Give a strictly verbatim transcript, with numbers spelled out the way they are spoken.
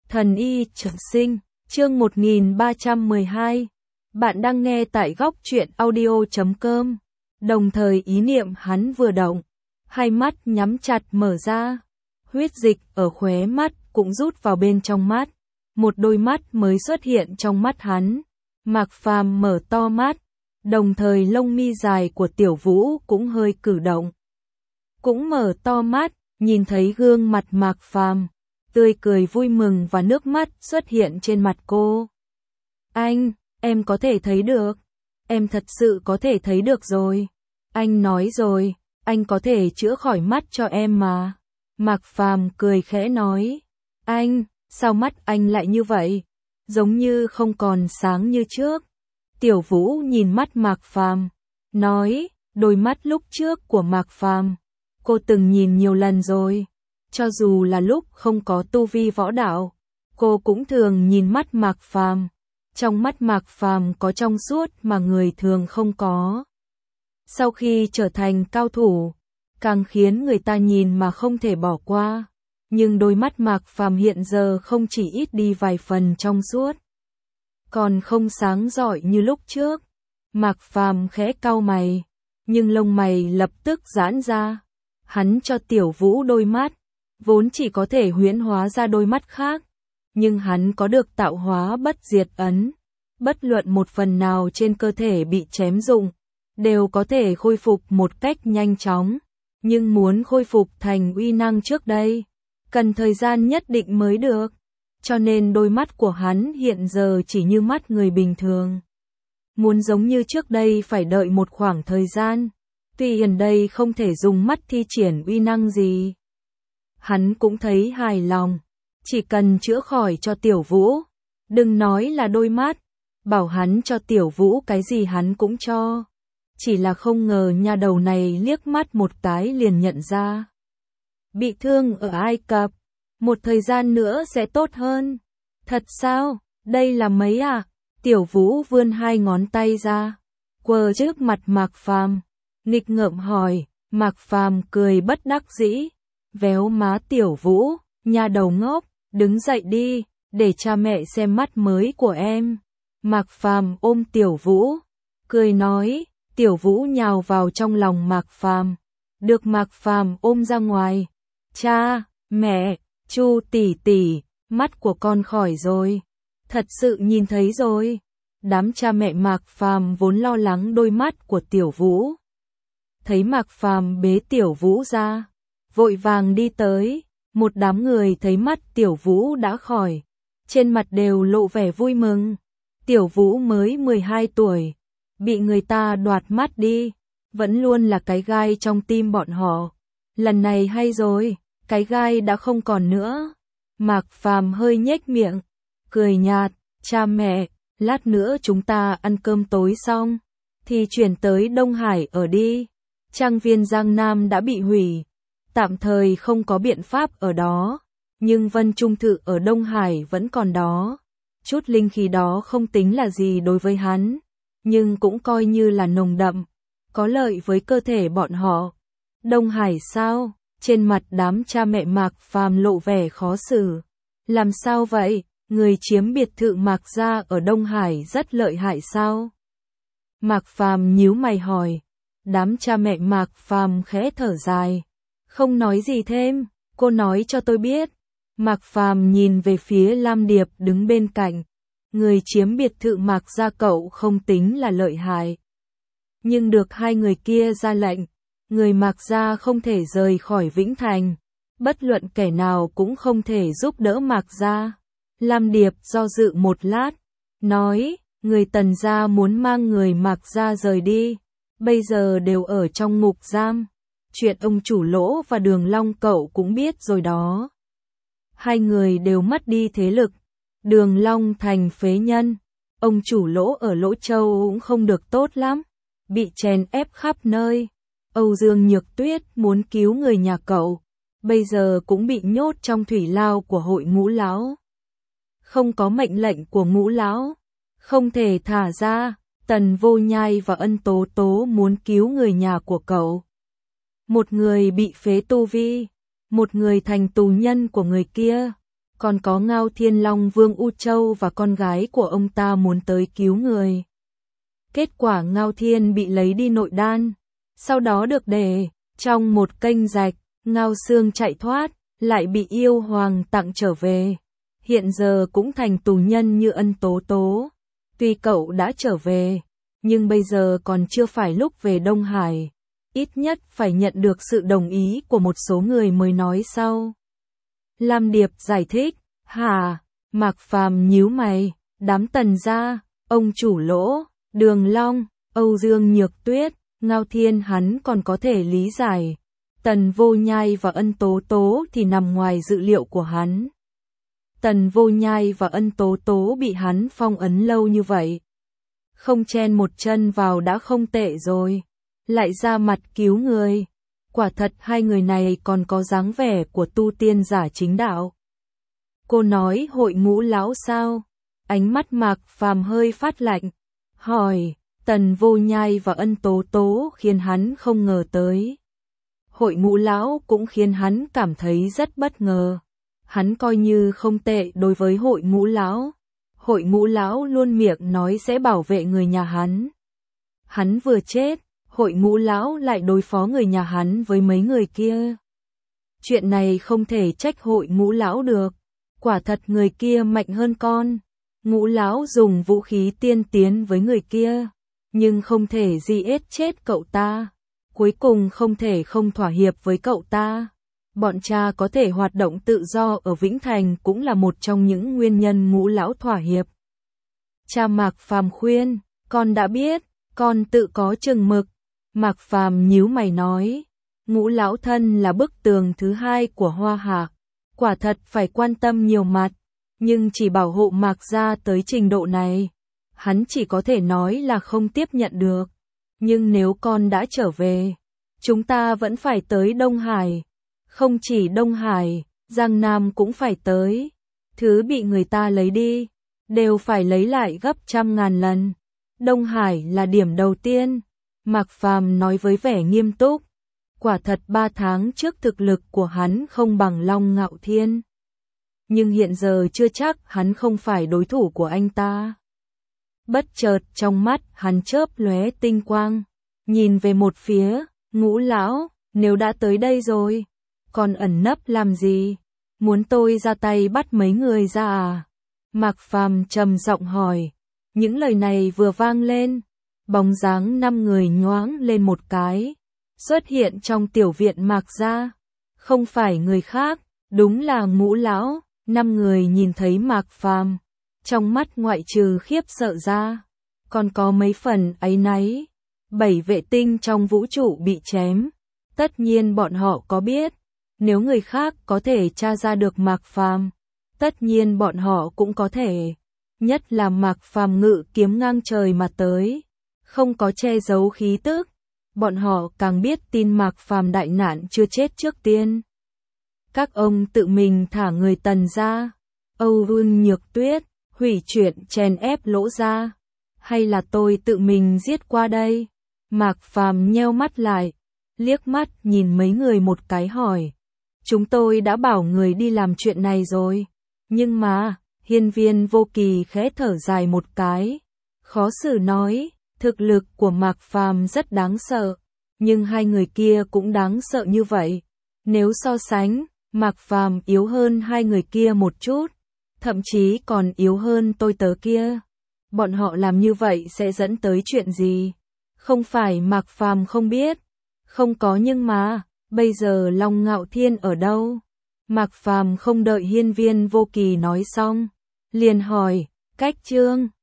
Thần y trường sinh, chương một nghìn ba trăm mười hai. Bạn đang nghe tại góc truyện audio chấm com. Đồng thời ý niệm hắn vừa động, hai mắt nhắm chặt mở ra. Huyết dịch ở khóe mắt cũng rút vào bên trong mắt. Một đôi mắt mới xuất hiện trong mắt hắn. Mạc Phàm mở to mắt, đồng thời lông mi dài của Tiểu Vũ cũng hơi cử động. Cũng mở to mắt, nhìn thấy gương mặt Mạc Phàm, tươi cười vui mừng và nước mắt xuất hiện trên mặt cô. Anh, em có thể thấy được. Em thật sự có thể thấy được rồi. Anh nói rồi, anh có thể chữa khỏi mắt cho em mà. Mạc Phàm cười khẽ nói. Anh, sao mắt anh lại như vậy? Giống như không còn sáng như trước. Tiểu Vũ nhìn mắt Mạc Phàm, nói, đôi mắt lúc trước của Mạc Phàm, cô từng nhìn nhiều lần rồi. Cho dù là lúc không có tu vi võ đạo, cô cũng thường nhìn mắt Mạc Phàm. Trong mắt Mạc Phàm có trong suốt mà người thường không có. Sau khi trở thành cao thủ, càng khiến người ta nhìn mà không thể bỏ qua. Nhưng đôi mắt Mạc Phàm hiện giờ không chỉ ít đi vài phần trong suốt, còn không sáng rọi như lúc trước. Mạc Phàm khẽ cau mày, nhưng lông mày lập tức giãn ra. Hắn cho Tiểu Vũ đôi mắt, vốn chỉ có thể huyễn hóa ra đôi mắt khác, nhưng hắn có được tạo hóa bất diệt ấn. Bất luận một phần nào trên cơ thể bị chém rụng, đều có thể khôi phục một cách nhanh chóng. Nhưng muốn khôi phục thành uy năng trước đây, cần thời gian nhất định mới được. Cho nên đôi mắt của hắn hiện giờ chỉ như mắt người bình thường. Muốn giống như trước đây phải đợi một khoảng thời gian. Tuy gần đây không thể dùng mắt thi triển uy năng gì, hắn cũng thấy hài lòng. Chỉ cần chữa khỏi cho Tiểu Vũ, đừng nói là đôi mắt, bảo hắn cho Tiểu Vũ cái gì hắn cũng cho. Chỉ là không ngờ nha đầu này liếc mắt một cái liền nhận ra. Bị thương ở Ai Cập, một thời gian nữa sẽ tốt hơn. Thật sao? Đây là mấy à? Tiểu Vũ vươn hai ngón tay ra, quờ trước mặt Mạc Phàm, nghịch ngợm hỏi. Mạc Phàm cười bất đắc dĩ, véo má Tiểu Vũ, nha đầu ngốc, đứng dậy đi, để cha mẹ xem mắt mới của em. Mạc Phàm ôm Tiểu Vũ, cười nói. Tiểu Vũ nhào vào trong lòng Mạc Phàm, được Mạc Phàm ôm ra ngoài. Cha, mẹ, Chu tỷ tỷ, mắt của con khỏi rồi. Thật sự nhìn thấy rồi. Đám cha mẹ Mạc Phàm vốn lo lắng đôi mắt của Tiểu Vũ, thấy Mạc Phàm bế Tiểu Vũ ra, vội vàng đi tới. Một đám người thấy mắt Tiểu Vũ đã khỏi, trên mặt đều lộ vẻ vui mừng. Tiểu Vũ mới mười hai tuổi, bị người ta đoạt mắt đi, vẫn luôn là cái gai trong tim bọn họ. Lần này hay rồi, cái gai đã không còn nữa. Mạc Phàm hơi nhếch miệng, cười nhạt, cha mẹ, lát nữa chúng ta ăn cơm tối xong, thì chuyển tới Đông Hải ở đi. Trang viên Giang Nam đã bị hủy, tạm thời không có biện pháp ở đó, nhưng Vân Trung Thự ở Đông Hải vẫn còn đó. Chút linh khí đó không tính là gì đối với hắn, nhưng cũng coi như là nồng đậm, có lợi với cơ thể bọn họ. Đông Hải sao? Trên mặt đám cha mẹ Mạc Phàm lộ vẻ khó xử. Làm sao vậy? Người chiếm biệt thự Mạc gia ở Đông Hải rất lợi hại sao? Mạc Phàm nhíu mày hỏi. Đám cha mẹ Mạc Phàm khẽ thở dài, không nói gì thêm. Cô nói cho tôi biết. Mạc Phàm nhìn về phía Lam Điệp đứng bên cạnh. Người chiếm biệt thự Mạc gia cậu không tính là lợi hại, nhưng được hai người kia ra lệnh, người Mạc gia không thể rời khỏi Vĩnh Thành, bất luận kẻ nào cũng không thể giúp đỡ Mạc gia. Lam Điệp do dự một lát, nói, người Tần gia muốn mang người Mạc gia rời đi, bây giờ đều ở trong ngục giam. Chuyện ông chủ Lỗ và Đường Long cậu cũng biết rồi đó. Hai người đều mất đi thế lực. Đường Long thành phế nhân, ông chủ Lỗ ở Lỗ Châu cũng không được tốt lắm, bị chèn ép khắp nơi. Âu Dương Nhược Tuyết muốn cứu người nhà cậu, bây giờ cũng bị nhốt trong thủy lao của hội Ngũ Lão. Không có mệnh lệnh của Ngũ Lão, không thể thả ra. Tần Vô Nhai và Ân Tố Tố muốn cứu người nhà của cậu. Một người bị phế tu vi, một người thành tù nhân của người kia. còn có Ngao Thiên Long Vương U Châu và con gái của ông ta muốn tới cứu người. Kết quả Ngao Thiên bị lấy đi nội đan, sau đó được để trong một kênh rạch, Ngao Xương chạy thoát, lại bị yêu hoàng tặng trở về. Hiện giờ cũng thành tù nhân như Ân Tố Tố. Tuy cậu đã trở về, nhưng bây giờ còn chưa phải lúc về Đông Hải. Ít nhất phải nhận được sự đồng ý của một số người mới nói sau. Lam Điệp giải thích, hả? Mạc Phàm nhíu mày, đám Tần gia, ông chủ Lỗ, Đường Long, Âu Dương Nhược Tuyết, Ngao Thiên hắn còn có thể lý giải. Tần Vô Nhai và Ân Tố Tố thì nằm ngoài dự liệu của hắn. Tần Vô Nhai và Ân Tố Tố bị hắn phong ấn lâu như vậy. Không chen một chân vào đã không tệ rồi. Lại ra mặt cứu người. Quả thật hai người này còn có dáng vẻ của tu tiên giả chính đạo. Cô nói Hội Ngũ Lão sao? Ánh mắt Mạc Phàm hơi phát lạnh. Hỏi, Tần Vô Nhai và Ân Tố Tố khiến hắn không ngờ tới. Hội Ngũ Lão cũng khiến hắn cảm thấy rất bất ngờ. Hắn coi như không tệ đối với Hội Ngũ Lão. Hội Ngũ Lão luôn miệng nói sẽ bảo vệ người nhà hắn. Hắn vừa chết, Hội Ngũ Lão lại đối phó người nhà hắn với mấy người kia. Chuyện này không thể trách Hội Ngũ Lão được. Quả thật người kia mạnh hơn con. Ngũ Lão dùng vũ khí tiên tiến với người kia, nhưng không thể giết chết cậu ta. Cuối cùng không thể không thỏa hiệp với cậu ta. Bọn cha có thể hoạt động tự do ở Vĩnh Thành cũng là một trong những nguyên nhân Ngũ Lão thỏa hiệp. Cha Mạc Phàm khuyên, con đã biết, con tự có chừng mực. Mạc Phàm nhíu mày nói, Ngũ Lão thân là bức tường thứ hai của Hoa Hạc, quả thật phải quan tâm nhiều mặt, nhưng chỉ bảo hộ Mạc gia tới trình độ này, hắn chỉ có thể nói là không tiếp nhận được. Nhưng nếu con đã trở về, chúng ta vẫn phải tới Đông Hải. Không chỉ Đông Hải, Giang Nam cũng phải tới. Thứ bị người ta lấy đi, đều phải lấy lại gấp trăm ngàn lần. Đông Hải là điểm đầu tiên. Mạc Phàm nói với vẻ nghiêm túc. Quả thật ba tháng trước thực lực của hắn không bằng Long Ngạo Thiên. Nhưng hiện giờ chưa chắc hắn không phải đối thủ của anh ta. Bất chợt trong mắt hắn chớp lóe tinh quang. Nhìn về một phía, Ngũ Lão, nếu đã tới đây rồi, còn ẩn nấp làm gì? Muốn tôi ra tay bắt mấy người ra à? Mạc Phàm trầm giọng hỏi. Những lời này vừa vang lên, bóng dáng năm người nhoáng lên một cái, xuất hiện trong tiểu viện Mạc gia. Không phải người khác, đúng là Ngũ Lão. Năm người nhìn thấy Mạc Phàm, trong mắt ngoại trừ khiếp sợ ra, còn có mấy phần áy náy. Bảy vệ tinh trong vũ trụ bị chém. Tất nhiên bọn họ có biết, nếu người khác có thể tra ra được Mạc Phàm, tất nhiên bọn họ cũng có thể. Nhất là Mạc Phàm ngự kiếm ngang trời mà tới, không có che giấu khí tức. Bọn họ càng biết tin Mạc Phàm đại nạn chưa chết trước tiên. Các ông tự mình thả người Tần ra, Âu Dương Nhược Tuyết, hủy chuyện chèn ép Lỗ ra, hay là tôi tự mình giết qua đây? Mạc Phàm nheo mắt lại, liếc mắt nhìn mấy người một cái hỏi. Chúng tôi đã bảo người đi làm chuyện này rồi. Nhưng mà, Hiên Viên Vô Kỳ khẽ thở dài một cái. Khó xử nói, thực lực của Mạc Phàm rất đáng sợ. Nhưng hai người kia cũng đáng sợ như vậy. Nếu so sánh, Mạc Phàm yếu hơn hai người kia một chút. Thậm chí còn yếu hơn tôi tớ kia. Bọn họ làm như vậy sẽ dẫn tới chuyện gì? Không phải Mạc Phàm không biết. Không có nhưng mà, bây giờ Long Ngạo Thiên ở đâu? Mạc Phàm không đợi Hiên Viên Vô Kỳ nói xong, liền hỏi, Cách Trương,